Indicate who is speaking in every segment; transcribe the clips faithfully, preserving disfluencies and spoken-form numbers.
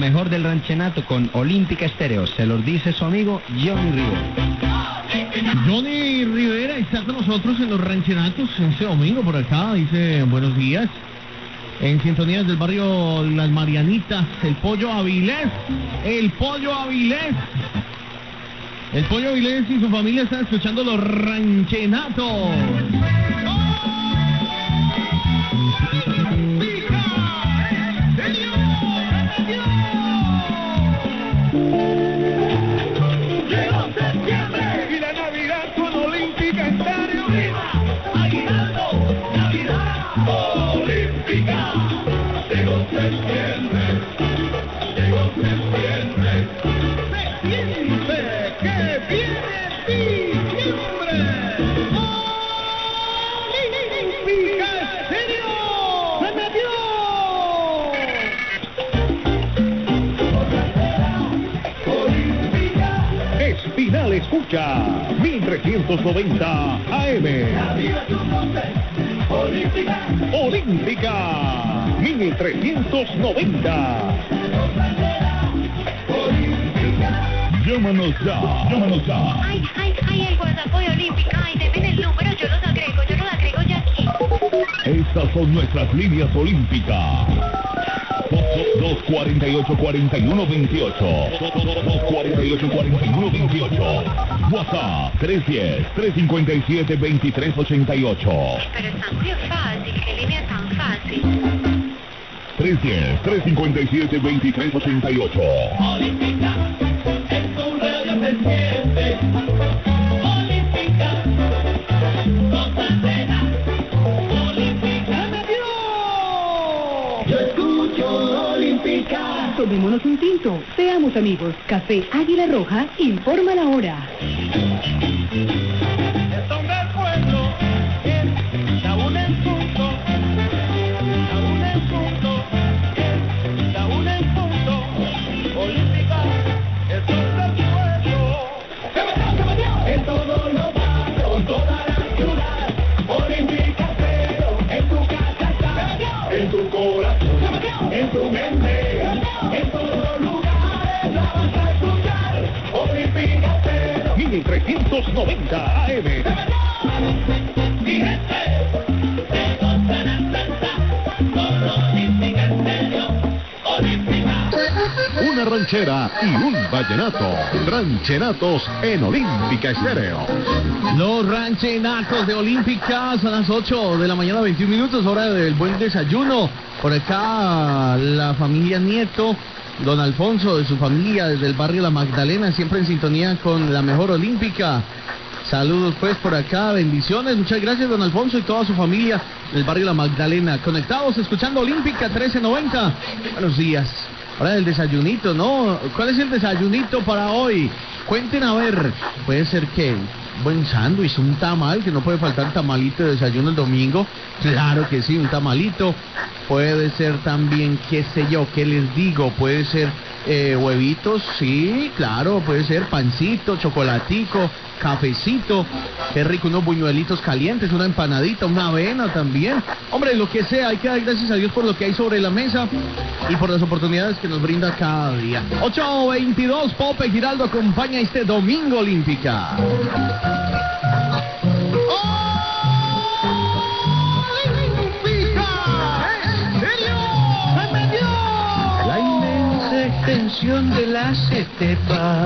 Speaker 1: mejor del ranchenato con Olímpica Estéreo. Se los dice su amigo Johnny Rivera.
Speaker 2: Johnny Rivera está con nosotros en los ranchenatos este domingo por acá. Dice buenos días. En sintonías del barrio Las Marianitas, el Pollo Avilés. El Pollo Avilés. El Pollo Avilés y su familia están escuchando los ranchenatos.
Speaker 3: Escucha mil trescientos noventa A M. Olímpica. Olímpica. mil trescientos noventa. Llámanos ya. Llámanos ya.
Speaker 4: Ay, ay, ay, el WhatsApp de Olímpica. Ay, denme el número, yo los agrego, yo los agrego ya aquí.
Speaker 3: Estas son nuestras líneas olímpicas. dos cuarenta y ocho, cuarenta y uno veintiocho. dos cuarenta y ocho, cuarenta y uno veintiocho. WhatsApp tres diez, trescientos cincuenta y siete, veintitrés ochenta y ocho.
Speaker 4: Pero está muy fácil, qué línea tan fácil.
Speaker 3: tres diez, trescientos cincuenta y siete, veintitrés ochenta y ocho.
Speaker 5: Olímpica, en tu radio se siente. Olímpica, no se deja. Olímpica, me dio. Yo escucho Olímpica.
Speaker 6: Tomémonos un tinto, seamos amigos. Café Águila Roja informa la hora.
Speaker 5: En tu mente, en todos lugares la vas a escuchar. Olímpica Estéreo
Speaker 3: mil trescientos noventa A M.
Speaker 5: Mi gente, se gozan a salsa con Olímpica Estéreo. Olímpica.
Speaker 3: Una ranchera y un vallenato. Ranchenatos en Olímpica Estéreo.
Speaker 2: Los ranchenatos de Olímpica son las ocho de la mañana, veintiún minutos, hora del buen desayuno. Por acá la familia Nieto, don Alfonso de su familia desde el barrio La Magdalena, siempre en sintonía con la mejor Olímpica. Saludos pues por acá, bendiciones, muchas gracias don Alfonso y toda su familia del barrio La Magdalena. Conectados, escuchando Olímpica trece noventa. Buenos días. Hora del desayunito, ¿no? ¿Cuál es el desayunito para hoy? Cuenten a ver, puede ser que buen sándwich, un tamal, que no puede faltar tamalito de desayuno el domingo. Claro que sí, un tamalito. Puede ser también, qué sé yo, qué les digo, puede ser eh, huevitos, sí, claro, puede ser pancito, chocolatico, cafecito, qué rico, unos buñuelitos calientes, una empanadita, una avena también. Hombre, lo que sea, hay que dar gracias a Dios por lo que hay sobre la mesa y por las oportunidades que nos brinda cada día. ocho veintidós, Pope Giraldo acompaña este domingo Olímpica.
Speaker 5: La inmensa extensión de las estepas.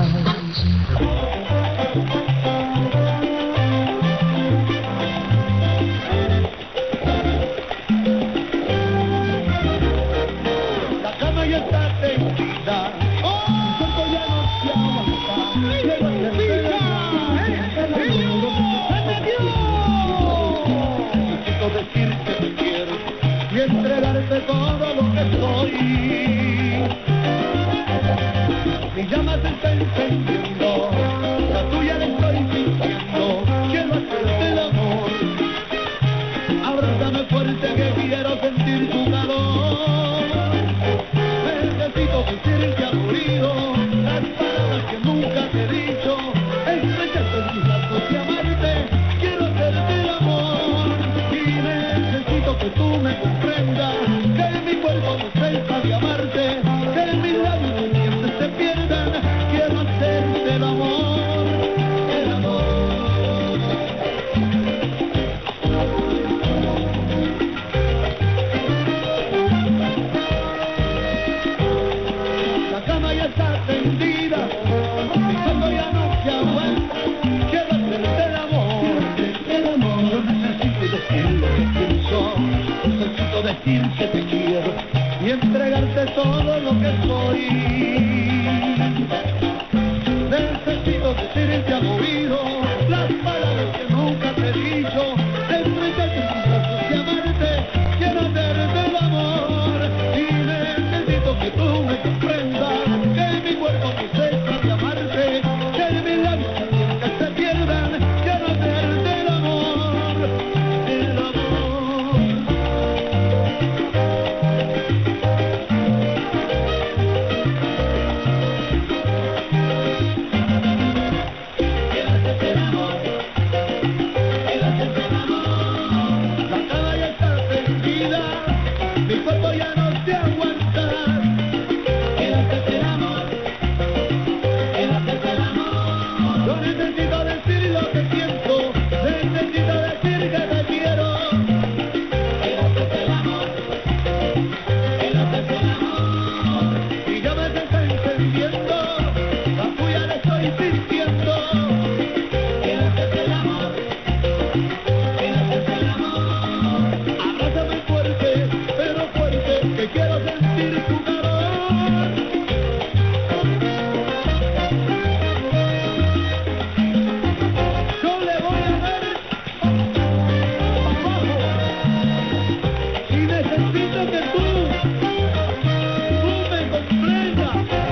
Speaker 5: La cama ya está tendida. Mi cuerpo ya no se aguanta. Quiero necesito decirte que quiero y entregarte todo lo que soy. Mi llama se está encendiendo, la tuya la estoy sintiendo. Quiero hacerte el amor. Abrázame fuerte que quiero sentir tu calor. Necesito sentirte aburrido, las palabras que nunca te he dicho. Estrecharte en mis brazos y amarte. Quiero hacerte el amor y necesito que tú me comprendas, que mi cuerpo no sepa de amarte, que mis labios tus dientes se pierdan. Quiero hacerte el amor, el amor. La cama ya está tendida, mi cuerpo ya no se aguanta. Quiero hacerte el amor, el amor. Yo necesito decir lo que pienso, necesito decir que te quiero y entregarte todo lo que soy. Necesito decirte al oído las palabras que nunca te he dicho, entregarte tus brazos y amarte. Quiero hacerte el amor y necesito que tú me comprendas, que mi cuerpo no sepa de amarte, que mis labios que se pierdan. Quiero hacerte el amor, el amor. Quiero hacerte el amor, quiero hacerte el amor. La cama ya está tendida, mi cuerpo ya no se aguanta. Quiero hacerte el amor, quiero hacerte el amor. Yo necesito decir lo que siento, necesito decir que te quiero. Quiero hacerte el amor, quiero hacerte el amor. Y ya me está encendiendo, la tuya la estoy sintiendo. Quiero hacerte el amor, quiero hacerte el amor. Abrázame fuerte, pero fuerte, que quiero sentir tu calor. Yo le voy a dar abajo y necesito que tú, tú me comprendas.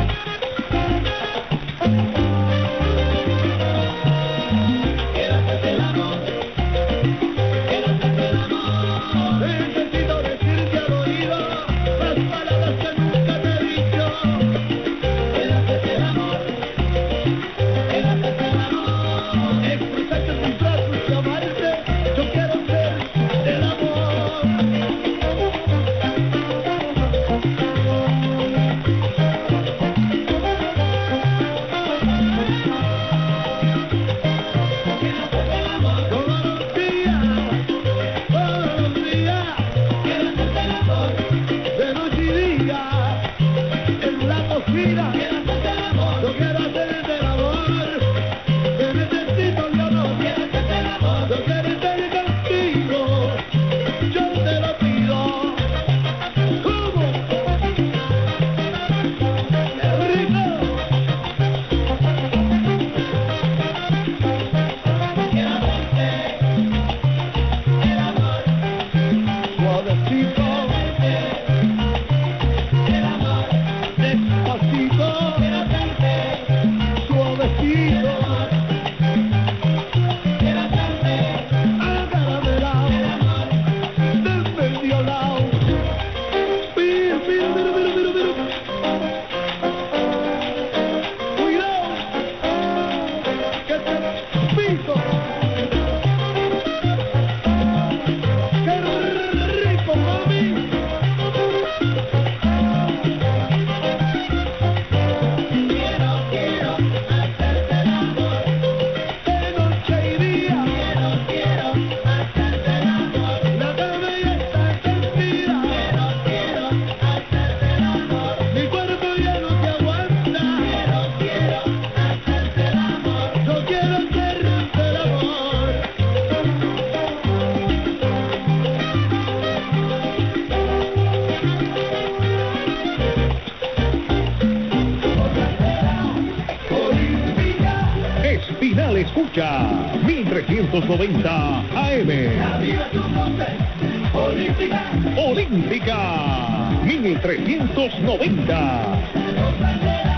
Speaker 5: Quiero hacerte el amor, quiero hacerte el amor. Necesito decirte al oído las palabras que nunca te he dicho. Quiero hacerte el amor, quiero hacerte el amor. Expresarte tus brazos y amarte. Yo quiero ser el amor. Todos los días, todos los días, quiero hacerte el amor. De noche y día, en la cocina, quiero hacerte el amor. Yo quiero hacerte el amor. Te necesito, yo no quiero hacerte el amor. Yo quiero estar contigo, yo te lo pido. ¿Cómo? ¡Qué rico! Quiero hacerte el amor. Suavecito, el amor. Despacito, quiero hacerte suavecito. Quiero hacerte acaramelao, del medio lado. Mira, mira, mira, mira, mira, mira. Cuidado, que te piso. ¡Qué rico, mami! Quiero, quiero hacerte el amor. De noche y día. Quiero, quiero hacerte el amor. La cama ya está tendida. Quiero, quiero hacerte el amor. Mi cuerpo ya no se aguanta. Quiero, quiero hacerte el amor. Yo quiero hacerte el amor. Olímpica.
Speaker 3: Espinal escucha mil trescientos noventa A M.
Speaker 5: Arriba tu nombre. Olímpica.
Speaker 3: Olímpica mil trescientos noventa.
Speaker 5: Rosa